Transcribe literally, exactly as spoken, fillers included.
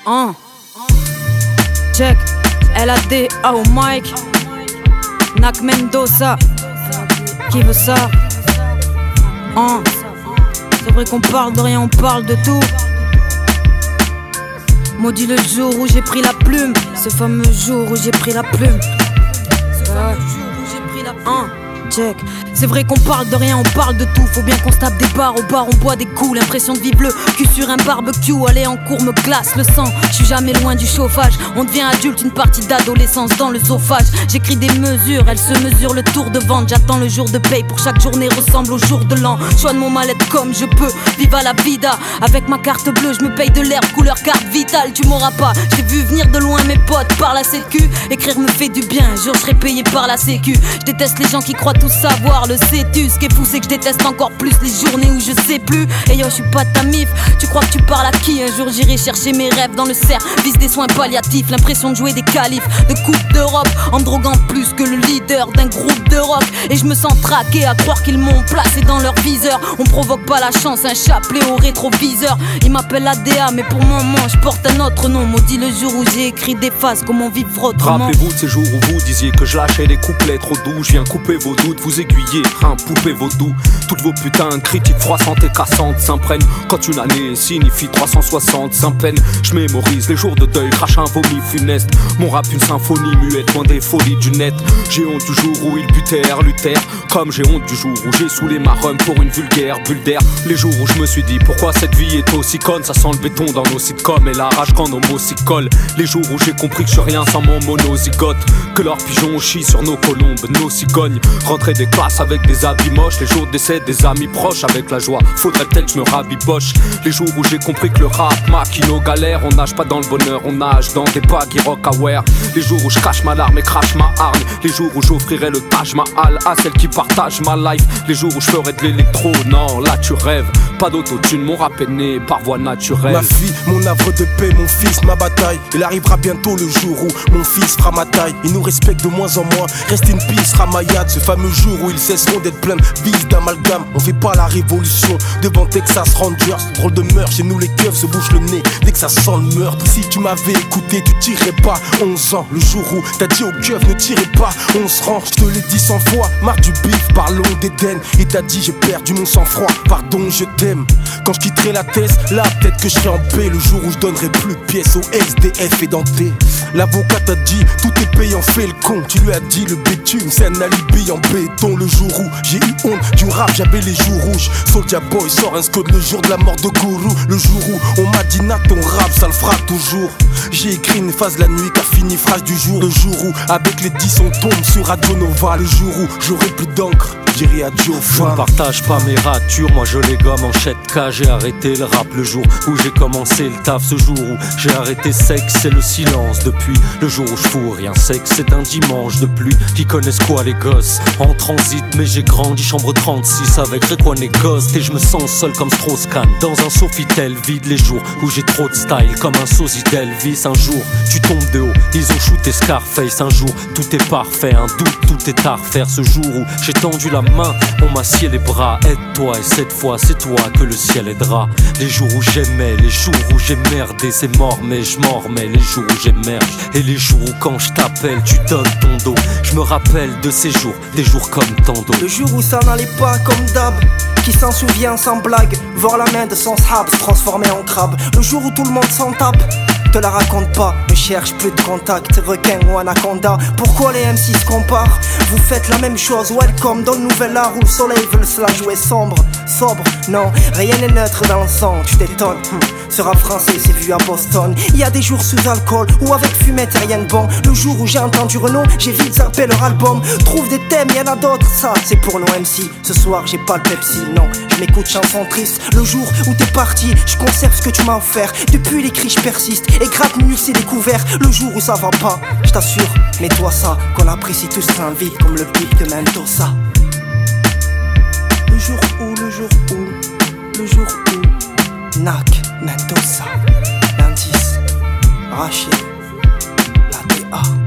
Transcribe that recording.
Hein. Check, L A D A au mic. Nak Mendoza. Qui veut ça? Hein. C'est vrai qu'on parle de rien, on parle de tout. Maudit le jour où j'ai pris la plume. Ce fameux jour où j'ai pris la plume. Ce fameux jour où j'ai pris la plume. Hein. Check. C'est vrai qu'on parle de rien, on parle de tout. Faut bien qu'on se tape des bars, au bar on boit des coups. L'impression de vivre le cul sur un barbecue. Aller en cours me glace le sang, je suis jamais loin du chauffage. On devient adulte, une partie d'adolescence dans le sophage. J'écris des mesures, elles se mesurent le tour de vente. J'attends le jour de paye pour chaque journée ressemble au jour de l'an. Choix de mon mal-être comme je peux, viva la vida. Avec ma carte bleue, je me paye de l'herbe couleur carte vitale. Tu m'auras pas, j'ai vu venir de loin mes potes par la sécu. Écrire me fait du bien, un jour je serai payé par la sécu. Je déteste les gens qui croient tout savoir. Le sais-tu, ce qui est fou c'est que je déteste encore plus les journées où je sais plus. Et yo je suis pas ta mif, tu crois que tu parles à qui? Un jour j'irai chercher mes rêves dans le service des soins palliatifs. L'impression de jouer des qualifs de coupe d'Europe en me droguant plus que le leader d'un groupe de rock. Et je me sens traqué à croire qu'ils m'ont placé dans leur viseur. On provoque pas la chance, un chapelet au rétroviseur. Ils m'appellent A D A mais pour mon moment je porte un autre nom. Maudit le jour où j'ai écrit des phases, comment vivre autrement. Rappelez-vous de ces jours où vous disiez que je lâchais des couplets trop doux. Je viens couper vos doutes, vous aiguiller. Un poupée vaudou, toutes vos putains de critiques froissantes et cassantes s'imprègnent quand une année signifie trois cent soixante sans peine. Je mémorise les jours de deuil, crache un vomi funeste. Mon rap une symphonie muette, loin des folies du net. J'ai honte du jour où ils butèrent, luttèrent. Comme j'ai honte du jour où j'ai saoulé ma rhum pour une vulgaire bulle d'air. Les jours où je me suis dit pourquoi cette vie est aussi conne. Ça sent le béton dans nos sitcoms et la rage quand nos mots s'y collent. Les jours où j'ai compris que je suis rien sans mon monozygote. Que leurs pigeons chient sur nos colombes, nos cigognes. Rentrer des classes avec des habits moches. Les jours d'essai des amis proches avec la joie. Faudrait peut-être que je me rabiboche. Les jours où j'ai compris que le rap maquille nos galères. On nage pas dans le bonheur, on nage dans des baggy rock-aware. Les jours où je cache ma larme et crache ma hargne. Les jours où j'offrirai le Taj Mahal à celle qui partage ma life. Les jours où je ferai de l'électro, non là tu rêves. Pas d'autotune, mon rap est né par voie naturelle. Ma fille, mon havre de paix, mon fils, ma bataille. Il arrivera bientôt le jour où mon fils fera ma taille. Il nous respecte de moins en moins, reste une peace, Ramayad. Ce fameux jour où ils cesseront d'être plein de vices d'amalgame. On fait pas la révolution devant Texas Rangers. Drôle de meurtre, chez nous les keufs se bouchent le nez dès que ça sent le meurtre. Si tu m'avais écouté, tu tirerais pas. Onze ans, le jour où t'as dit aux keufs ne tirez pas. On se rend, je te l'ai dit cent fois. Marre du bif, parlons d'Éden. Et t'as dit j'ai perdu mon sang-froid, pardon je t'aime. Quand je quitterai la thèse, là peut-être que je serai en paix. Le jour où je donnerai plus de pièces aux S D F et dentés. L'avocat t'a dit tout est payant, fais le con. Tu lui as dit le bitume c'est un alibi en béton. Le jour où j'ai eu honte du rap, j'avais les joues rouges. Soulja Boy sort un scud le jour de la mort de Gourou. Le jour où on m'a dit Nat ton rap ça le fera toujours. J'ai écrit une phase la nuit qu'a fini phrase du jour. Le jour où avec les dix on tombe sur Radio Nova. Le jour où j'aurai plus d'encre, j'irai adieu aux Je femmes. ne partage pas mes ratures, moi je les gomme en chèque K. J'ai arrêté le rap le jour où j'ai commencé le taf. Ce jour où j'ai arrêté sexe, c'est le silence. Depuis le jour où je fous rien sexe, c'est un dimanche de pluie. Qui connaissent quoi les gosses? En transit mais j'ai grandi, chambre trente-six avec Rekwan et Ghost. Et je me sens seul comme Strauss-Kahn dans un Sofitel vide. Les jours où j'ai trop de style comme un sosie d'Elvis. Un jour tu tombes de haut, ils ont shooté Scarface. Un jour tout est parfait, un doute tout est à refaire. Ce jour où j'ai tendu la main, on m'a scié les bras. Aide-toi et cette fois c'est toi que le ciel aidera. Les jours où j'aimais, les jours où j'ai merdé, c'est mort mais je m'en remets. Les jours où j'émerge et les jours où quand je t'appelle tu donnes ton dos. Je me rappelle de ces jours, des jours comme tant d'autres. Le jour où ça n'allait pas comme d'hab, qui s'en souvient sans blague, voir la main de son sahab se transformer en crabe. Le jour où tout le monde s'en tape, te la raconte pas, ne cherche plus de contact, requin ou anaconda. Pourquoi les M C se comparent? Vous faites la même chose, welcome dans le nouvel art où le soleil veut se la jouer sombre. Sobre, non, rien n'est neutre dans le sang, tu t'étonnes. Hum. Ce rap français c'est vu à Boston. Il y a des jours sous alcool ou avec fumette et rien de bon. Le jour où j'ai entendu Renaud, j'ai vite zappé leur album. Trouve des thèmes, y'en a d'autres, ça c'est pour nos M C. Ce soir j'ai pas le Pepsi, non, je m'écoute chanson triste. Le jour où t'es parti, je conserve ce que tu m'as offert. Depuis les cris je persiste et gratte nul c'est découvert. Le jour où ça va pas, je t'assure, mets-toi ça, qu'on apprécie tous l'invite comme le pic de Mendoza. Le jour où, le jour où, le jour où Nak Mendoza, l'indice, Rachid, la D A.